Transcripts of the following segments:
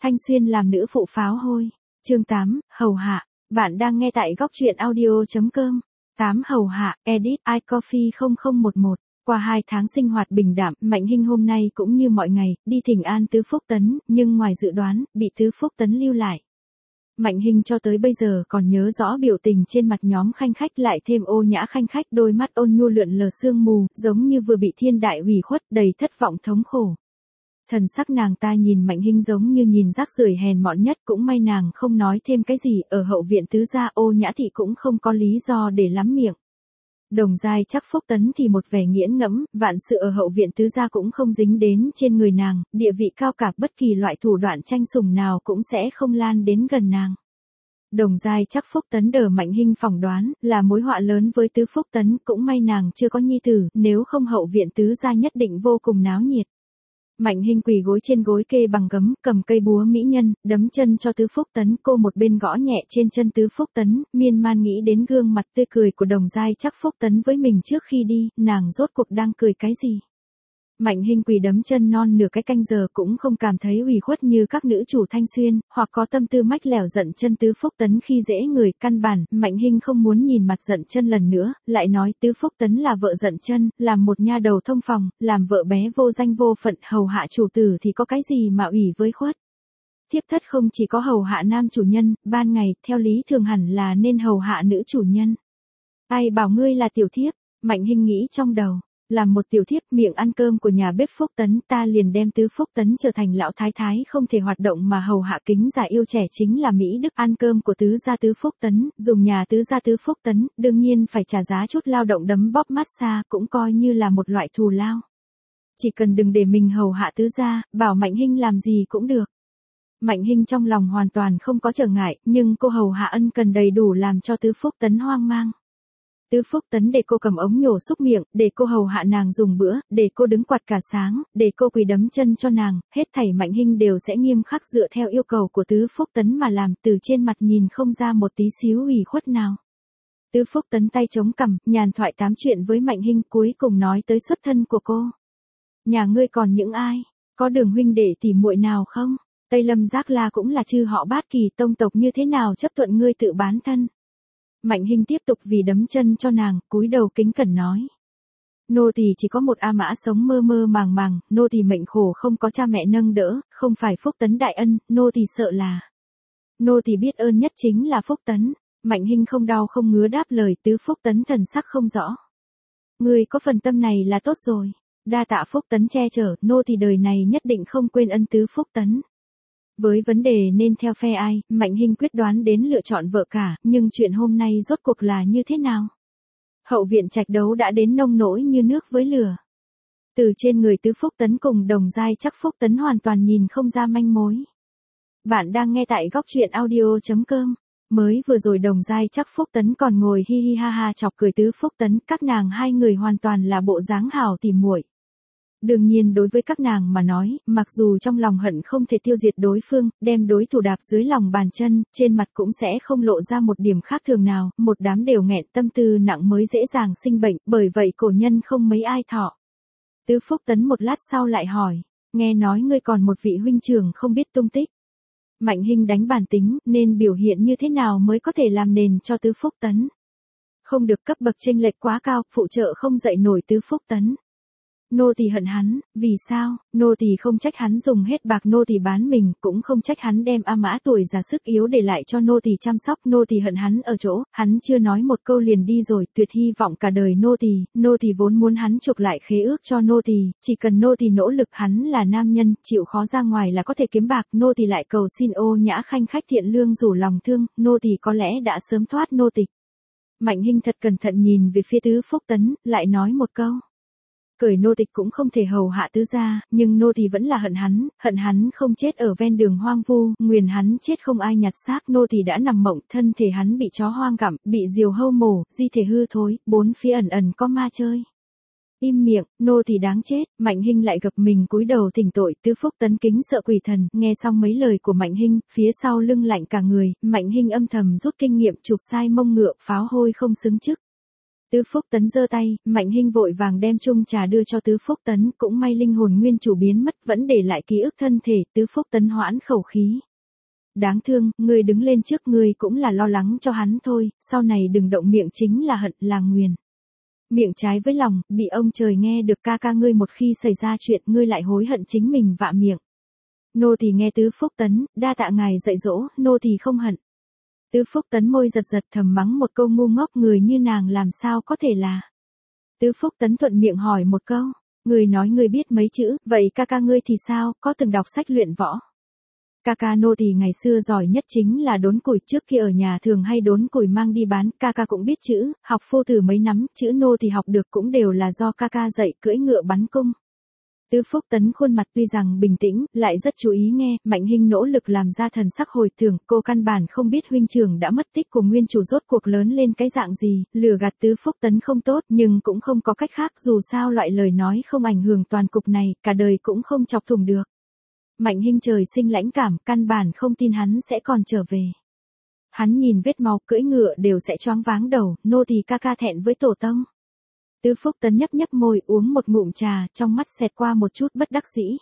Thanh Xuyên làm nữ phụ pháo hôi. Chương 8, hầu hạ. Bạn đang nghe tại góc truyện audio.com. 8 hầu hạ, edit, iCoffee 0011. Qua 2 tháng sinh hoạt bình đạm, Mạnh Hinh hôm nay cũng như mọi ngày, đi thỉnh an Tứ Phúc Tấn, nhưng ngoài dự đoán, bị Tứ Phúc Tấn lưu lại. Mạnh Hinh cho tới bây giờ còn nhớ rõ biểu tình trên mặt nhóm khanh khách, lại thêm ô nhã khanh khách, đôi mắt ôn nhu lượn lờ sương mù, giống như vừa bị thiên đại hủy khuất, đầy thất vọng thống khổ. Thần sắc nàng ta nhìn Mạnh Hinh giống như nhìn rác rưởi hèn mọn nhất, cũng may nàng không nói thêm cái gì, ở hậu viện Tứ gia Ô Nhã thị cũng không có lý do để lắm miệng. Đồng Giai Trắc Phúc Tấn thì một vẻ nghiễn ngẫm, vạn sự ở hậu viện Tứ gia cũng không dính đến trên người nàng, địa vị cao cả, bất kỳ loại thủ đoạn tranh sủng nào cũng sẽ không lan đến gần nàng. Đồng Giai Trắc Phúc Tấn đờ Mạnh Hinh phỏng đoán là mối họa lớn với Tứ Phúc Tấn, cũng may nàng chưa có nhi tử, nếu không hậu viện Tứ gia nhất định vô cùng náo nhiệt. Mạnh Hinh quỳ gối trên gối kê bằng gấm, cầm cây búa mỹ nhân, đấm chân cho Tứ Phúc Tấn, cô một bên gõ nhẹ trên chân Tứ Phúc Tấn, miên man nghĩ đến gương mặt tươi cười của Đồng Giai Trắc Phúc Tấn với mình trước khi đi, nàng rốt cuộc đang cười cái gì. Mạnh Hinh quỳ đấm chân non nửa cái canh giờ cũng không cảm thấy ủy khuất như các nữ chủ Thanh Xuyên, hoặc có tâm tư mách lẻo giận chân Tứ Phúc Tấn khi dễ người, căn bản, Mạnh Hinh không muốn nhìn mặt giận chân lần nữa, lại nói Tứ Phúc Tấn là vợ giận chân, làm một nha đầu thông phòng, làm vợ bé vô danh vô phận, hầu hạ chủ tử thì có cái gì mà ủy với khuất. Thiếp thất không chỉ có hầu hạ nam chủ nhân, ban ngày, theo lý thường hẳn là nên hầu hạ nữ chủ nhân. Ai bảo ngươi là tiểu thiếp, Mạnh Hinh nghĩ trong đầu. Làm một tiểu thiếp miệng ăn cơm của nhà bếp Phúc Tấn, ta liền đem Tứ Phúc Tấn trở thành lão thái thái không thể hoạt động mà hầu hạ kính già yêu trẻ chính là Mỹ Đức. Ăn cơm của Tứ gia Tứ Phúc Tấn, dùng nhà Tứ gia Tứ Phúc Tấn, đương nhiên phải trả giá chút lao động đấm bóp massage, cũng coi như là một loại thù lao. Chỉ cần đừng để mình hầu hạ Tứ gia, bảo Mạnh Hinh làm gì cũng được. Mạnh Hinh trong lòng hoàn toàn không có trở ngại, nhưng cô hầu hạ ân cần đầy đủ làm cho Tứ Phúc Tấn hoang mang. Tứ Phúc Tấn để cô cầm ống nhổ xúc miệng, để cô hầu hạ nàng dùng bữa, để cô đứng quạt cả sáng, để cô quỳ đấm chân cho nàng, hết thảy Mạnh Hinh đều sẽ nghiêm khắc dựa theo yêu cầu của Tứ Phúc Tấn mà làm, từ trên mặt nhìn không ra một tí xíu ủy khuất nào. Tứ Phúc Tấn tay chống cằm, nhàn thoại tám chuyện với Mạnh Hinh, cuối cùng nói tới xuất thân của cô. Nhà ngươi còn những ai? Có Đường huynh đệ tỷ muội nào không? Tây Lâm Giác La cũng là chư họ Bát Kỳ tông tộc, như thế nào chấp thuận ngươi tự bán thân? Mạnh Hinh tiếp tục vì đấm chân cho nàng, cúi đầu kính cẩn nói. Nô tỳ chỉ có một A Mã sống mơ mơ màng màng, nô tỳ mệnh khổ không có cha mẹ nâng đỡ, không phải Phúc Tấn đại ân, nô tỳ sợ là. Nô tỳ biết ơn nhất chính là Phúc Tấn. Mạnh Hinh không đau không ngứa đáp lời. Tứ Phúc Tấn thần sắc không rõ. Ngươi có phần tâm này là tốt rồi. Đa tạ Phúc Tấn che chở, nô tỳ đời này nhất định không quên ân Tứ Phúc Tấn. Với vấn đề nên theo phe ai, Mạnh Hinh quyết đoán đến lựa chọn vợ cả, nhưng chuyện hôm nay rốt cuộc là như thế nào? Hậu viện trạch đấu đã đến nông nỗi như nước với lửa. Từ trên người Tứ Phúc Tấn cùng Đồng Giai Trắc Phúc Tấn hoàn toàn nhìn không ra manh mối. Bạn đang nghe tại góc truyện audio.com. Mới vừa rồi Đồng Giai Trắc Phúc Tấn còn ngồi hi hi ha ha chọc cười Tứ Phúc Tấn, các nàng hai người hoàn toàn là bộ dáng hảo tỉ muội. Đương nhiên đối với các nàng mà nói, mặc dù trong lòng hận không thể tiêu diệt đối phương, đem đối thủ đạp dưới lòng bàn chân, trên mặt cũng sẽ không lộ ra một điểm khác thường nào, một đám đều nghẹn tâm tư nặng mới dễ dàng sinh bệnh, bởi vậy cổ nhân không mấy ai thọ. Tứ Phúc Tấn một lát sau lại hỏi, nghe nói ngươi còn một vị huynh trưởng không biết tung tích. Mạnh Hinh đánh bàn tính, nên biểu hiện như thế nào mới có thể làm nền cho Tứ Phúc Tấn. Không được cấp bậc chênh lệch quá cao, phụ trợ không dậy nổi Tứ Phúc Tấn. Nô tỳ hận hắn, vì sao? Nô tỳ không trách hắn dùng hết bạc nô tỳ bán mình, cũng không trách hắn đem A Mã tuổi già sức yếu để lại cho nô tỳ chăm sóc, nô tỳ hận hắn ở chỗ, hắn chưa nói một câu liền đi rồi, tuyệt hy vọng cả đời nô tỳ vốn muốn hắn chuộc lại khế ước cho nô tỳ, chỉ cần nô tỳ nỗ lực, hắn là nam nhân, chịu khó ra ngoài là có thể kiếm bạc, nô tỳ lại cầu xin Ô Nhã khanh khách thiện lương rủ lòng thương, nô tỳ có lẽ đã sớm thoát nô tịch. Mạnh Hinh thật cẩn thận nhìn về phía Tứ Phúc Tấn, lại nói một câu. Cởi nô tịch cũng không thể hầu hạ Tứ gia, nhưng nô tỳ vẫn là hận hắn không chết ở ven đường hoang vu, nguyền hắn chết không ai nhặt xác, nô tỳ đã nằm mộng, thân thể hắn bị chó hoang gặm, bị diều hâu mổ, di thể hư thối, bốn phía ẩn ẩn có ma chơi. Im miệng, nô tỳ đáng chết. Mạnh Hinh lại gập mình cúi đầu thỉnh tội. Tứ Phúc Tấn kính sợ quỷ thần, nghe xong mấy lời của Mạnh Hinh, phía sau lưng lạnh cả người, Mạnh Hinh âm thầm rút kinh nghiệm, chụp sai mông ngựa, pháo hôi không xứng chức. Tứ Phúc Tấn giơ tay, Mạnh Hinh vội vàng đem chung trà đưa cho Tứ Phúc Tấn, cũng may linh hồn nguyên chủ biến mất vẫn để lại ký ức thân thể, Tứ Phúc Tấn hoãn khẩu khí. Đáng thương, ngươi đứng lên trước ngươi cũng là lo lắng cho hắn thôi, sau này đừng động miệng chính là hận là nguyền. Miệng trái với lòng, bị ông trời nghe được ca ca ngươi một khi xảy ra chuyện ngươi lại hối hận chính mình vạ miệng. Nô tỳ nghe Tứ Phúc Tấn, đa tạ ngài dạy dỗ, nô tỳ không hận. Tứ Phúc Tấn môi giật giật thầm mắng một câu ngu ngốc, người như nàng làm sao có thể là. Tứ Phúc Tấn thuận miệng hỏi một câu, người nói người biết mấy chữ, vậy ca ca ngươi thì sao, có từng đọc sách luyện võ? Ca ca nô tỳ ngày xưa giỏi nhất chính là đốn củi, trước kia ở nhà thường hay đốn củi mang đi bán, ca ca cũng biết chữ, học phô thử mấy nắm, chữ nô tỳ học được cũng đều là do ca ca dạy, cưỡi ngựa bắn cung. Tứ Phúc Tấn khuôn mặt tuy rằng bình tĩnh, lại rất chú ý nghe, Mạnh Hinh nỗ lực làm ra thần sắc hồi tưởng, cô căn bản không biết huynh trưởng đã mất tích của nguyên chủ rốt cuộc lớn lên cái dạng gì, lừa gạt Tứ Phúc Tấn không tốt, nhưng cũng không có cách khác, dù sao loại lời nói không ảnh hưởng toàn cục này, cả đời cũng không chọc thủng được. Mạnh Hinh trời sinh lãnh cảm, căn bản không tin hắn sẽ còn trở về. Hắn nhìn vết máu, cưỡi ngựa đều sẽ choáng váng đầu, nô tỳ ca ca thẹn với tổ tông. Tứ Phúc Tấn nhấp nhấp môi, uống một ngụm trà, trong mắt xẹt qua một chút bất đắc dĩ.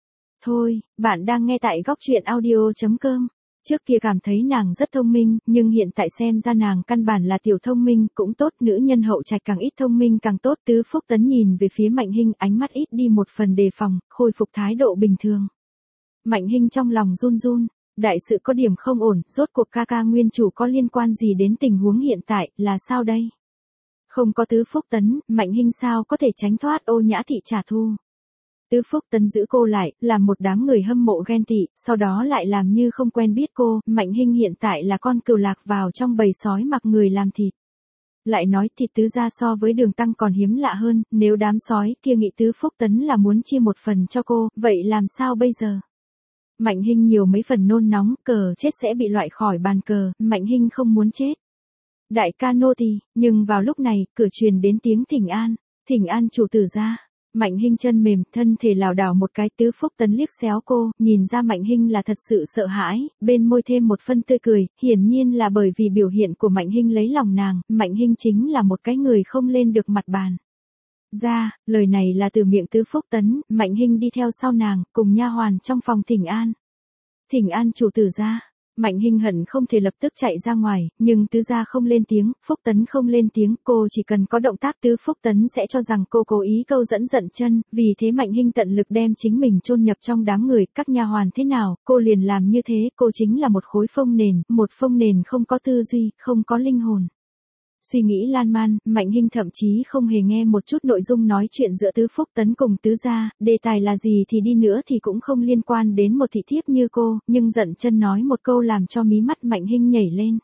Thôi, bạn đang nghe tại góc truyện audio.com. Trước kia cảm thấy nàng rất thông minh, nhưng hiện tại xem ra nàng căn bản là tiểu thông minh, cũng tốt, nữ nhân hậu trạch càng ít thông minh càng tốt. Tứ Phúc Tấn nhìn về phía Mạnh Hinh, ánh mắt ít đi một phần đề phòng, khôi phục thái độ bình thường. Mạnh Hinh trong lòng run run, đại sự có điểm không ổn, rốt cuộc ca ca nguyên chủ có liên quan gì đến tình huống hiện tại, là sao đây? Không có Tứ Phúc Tấn, Mạnh Hinh sao có thể tránh thoát Ô Nhã Thị trả thù. Tứ Phúc Tấn giữ cô lại, làm một đám người hâm mộ ghen tị, sau đó lại làm như không quen biết cô, Mạnh Hinh hiện tại là con cừu lạc vào trong bầy sói mặc người làm thịt. Lại nói thịt Tứ gia so với Đường Tăng còn hiếm lạ hơn, nếu đám sói kia nghĩ Tứ Phúc Tấn là muốn chia một phần cho cô, vậy làm sao bây giờ? Mạnh Hinh nhiều mấy phần nôn nóng, cờ chết sẽ bị loại khỏi bàn cờ, Mạnh Hinh không muốn chết. Đại ca nô tỳ, nhưng vào lúc này, cửa truyền đến tiếng thỉnh an chủ tử gia. Mạnh Hinh chân mềm, thân thể lảo đảo một cái, Tứ Phúc Tấn liếc xéo cô, nhìn ra Mạnh Hinh là thật sự sợ hãi, bên môi thêm một phân tươi cười, hiển nhiên là bởi vì biểu hiện của Mạnh Hinh lấy lòng nàng, Mạnh Hinh chính là một cái người không lên được mặt bàn. Ra, lời này là từ miệng Tứ Phúc Tấn, Mạnh Hinh đi theo sau nàng, cùng nha hoàn trong phòng thỉnh an. Thỉnh an chủ tử gia. Mạnh Hinh hận không thể lập tức chạy ra ngoài, nhưng Tứ gia không lên tiếng, Phúc Tấn không lên tiếng, cô chỉ cần có động tác Tứ Phúc Tấn sẽ cho rằng cô cố ý câu dẫn giận chân, vì thế Mạnh Hinh tận lực đem chính mình chôn nhập trong đám người, các nha hoàn thế nào, cô liền làm như thế, cô chính là một khối phông nền, một phông nền không có tư duy, không có linh hồn. Suy nghĩ lan man, Mạnh Hinh thậm chí không hề nghe một chút nội dung nói chuyện giữa Tứ Phúc Tấn cùng Tứ gia, đề tài là gì thì đi nữa thì cũng không liên quan đến một thị thiếp như cô, nhưng giận chân nói một câu làm cho mí mắt Mạnh Hinh nhảy lên.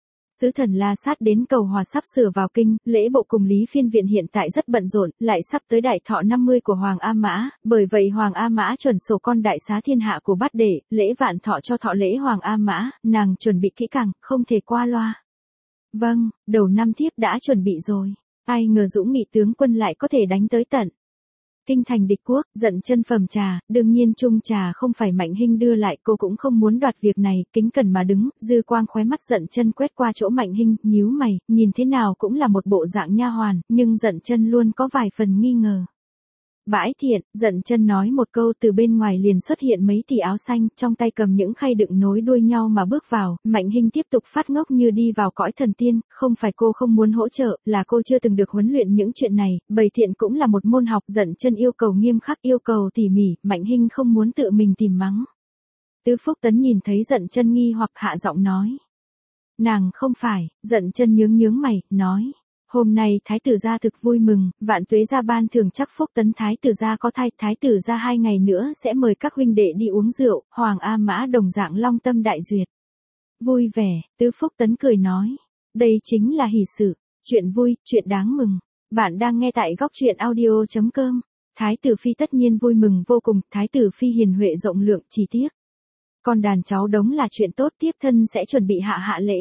Sứ thần La Sát đến cầu hòa sắp sửa vào kinh, lễ bộ cùng Lý Phiên Viện hiện tại rất bận rộn, lại sắp tới đại thọ 50 của Hoàng A Mã, bởi vậy Hoàng A Mã chuẩn sổ con đại xá thiên hạ của Bát Đệ, lễ vạn thọ cho thọ lễ Hoàng A Mã, nàng chuẩn bị kỹ càng, không thể qua loa. Vâng, đầu năm thiếp đã chuẩn bị rồi. Ai ngờ Dũng Nghị tướng quân lại có thể đánh tới tận kinh thành địch quốc, giận chân phẩm trà, đương nhiên chung trà không phải Mạnh Hinh đưa lại, cô cũng không muốn đoạt việc này, kính cẩn mà đứng, dư quang khóe mắt giận chân quét qua chỗ Mạnh Hinh, nhíu mày, nhìn thế nào cũng là một bộ dạng nha hoàn, nhưng giận chân luôn có vài phần nghi ngờ. Bãi thiện, giận chân nói một câu, từ bên ngoài liền xuất hiện mấy tỷ áo xanh, trong tay cầm những khay đựng nối đuôi nhau mà bước vào, Mạnh Hinh tiếp tục phát ngốc như đi vào cõi thần tiên, không phải cô không muốn hỗ trợ, là cô chưa từng được huấn luyện những chuyện này, bày thiện cũng là một môn học, giận chân yêu cầu nghiêm khắc, yêu cầu tỉ mỉ, Mạnh Hinh không muốn tự mình tìm mắng. Tứ Phúc Tấn nhìn thấy giận chân nghi hoặc hạ giọng nói. Nàng không phải, giận chân nhướng mày, nói. Hôm nay thái tử gia thực vui mừng, vạn tuế gia ban thưởng chắc Phúc Tấn thái tử gia có thai, thái tử gia 2 ngày nữa sẽ mời các huynh đệ đi uống rượu, Hoàng A Mã đồng dạng long tâm đại duyệt. Vui vẻ, Tứ Phúc Tấn cười nói, đây chính là hỷ sự, chuyện vui, chuyện đáng mừng. Bạn đang nghe tại góc truyện audio.com. Thái tử phi tất nhiên vui mừng vô cùng, thái tử phi hiền huệ rộng lượng, chỉ tiếc con đàn cháu đống là chuyện tốt, tiếp thân sẽ chuẩn bị hạ lễ.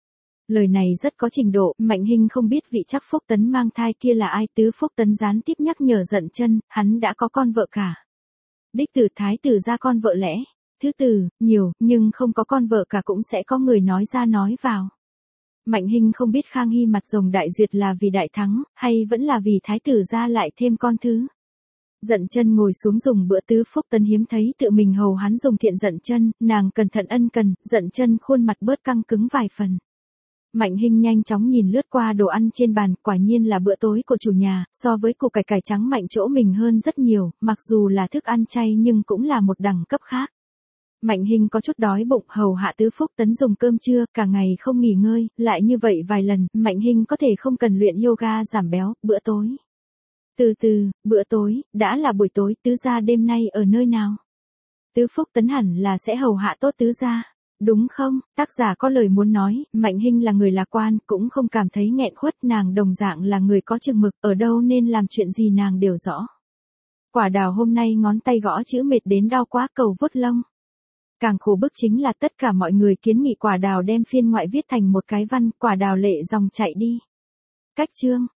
Lời này rất có trình độ, Mạnh Hinh không biết vị chắc Phúc Tấn mang thai kia là ai, Tứ Phúc Tấn gián tiếp nhắc nhở giận chân, hắn đã có con vợ cả. Đích tử thái tử ra con vợ lẽ. Thứ tử, nhiều, nhưng không có con vợ cả cũng sẽ có người nói ra nói vào. Mạnh Hinh không biết Khang Hy mặt rồng đại duyệt là vì đại thắng, hay vẫn là vì thái tử gia lại thêm con thứ. Dận Chân ngồi xuống dùng bữa tứ phúc tấn hiếm thấy tự mình hầu hắn dùng thiện Dận Chân, nàng cẩn thận ân cần, Dận Chân khuôn mặt bớt căng cứng vài phần. Mạnh Hinh nhanh chóng nhìn lướt qua đồ ăn trên bàn, quả nhiên là bữa tối của chủ nhà, so với củ cải cải trắng Mạnh chỗ mình hơn rất nhiều, mặc dù là thức ăn chay nhưng cũng là một đẳng cấp khác. Mạnh Hinh có chút đói bụng, hầu hạ tứ phúc tấn dùng cơm trưa, cả ngày không nghỉ ngơi, lại như vậy vài lần, Mạnh Hinh có thể không cần luyện yoga giảm béo, bữa tối. Từ từ, bữa tối, đã là buổi tối, tứ gia đêm nay ở nơi nào? Tứ phúc tấn hẳn là sẽ hầu hạ tốt tứ gia. Đúng không? Tác giả có lời muốn nói, Mạnh Hinh là người lạc quan, cũng không cảm thấy nghẹn khuất, nàng đồng dạng là người có chừng mực, ở đâu nên làm chuyện gì nàng đều rõ. Quả Đào hôm nay ngón tay gõ chữ mệt đến đau quá, cầu vuốt lông. Càng khổ bức chính là tất cả mọi người kiến nghị Quả Đào đem phiên ngoại viết thành một cái văn, Quả Đào lệ dòng chạy đi. Cách chương.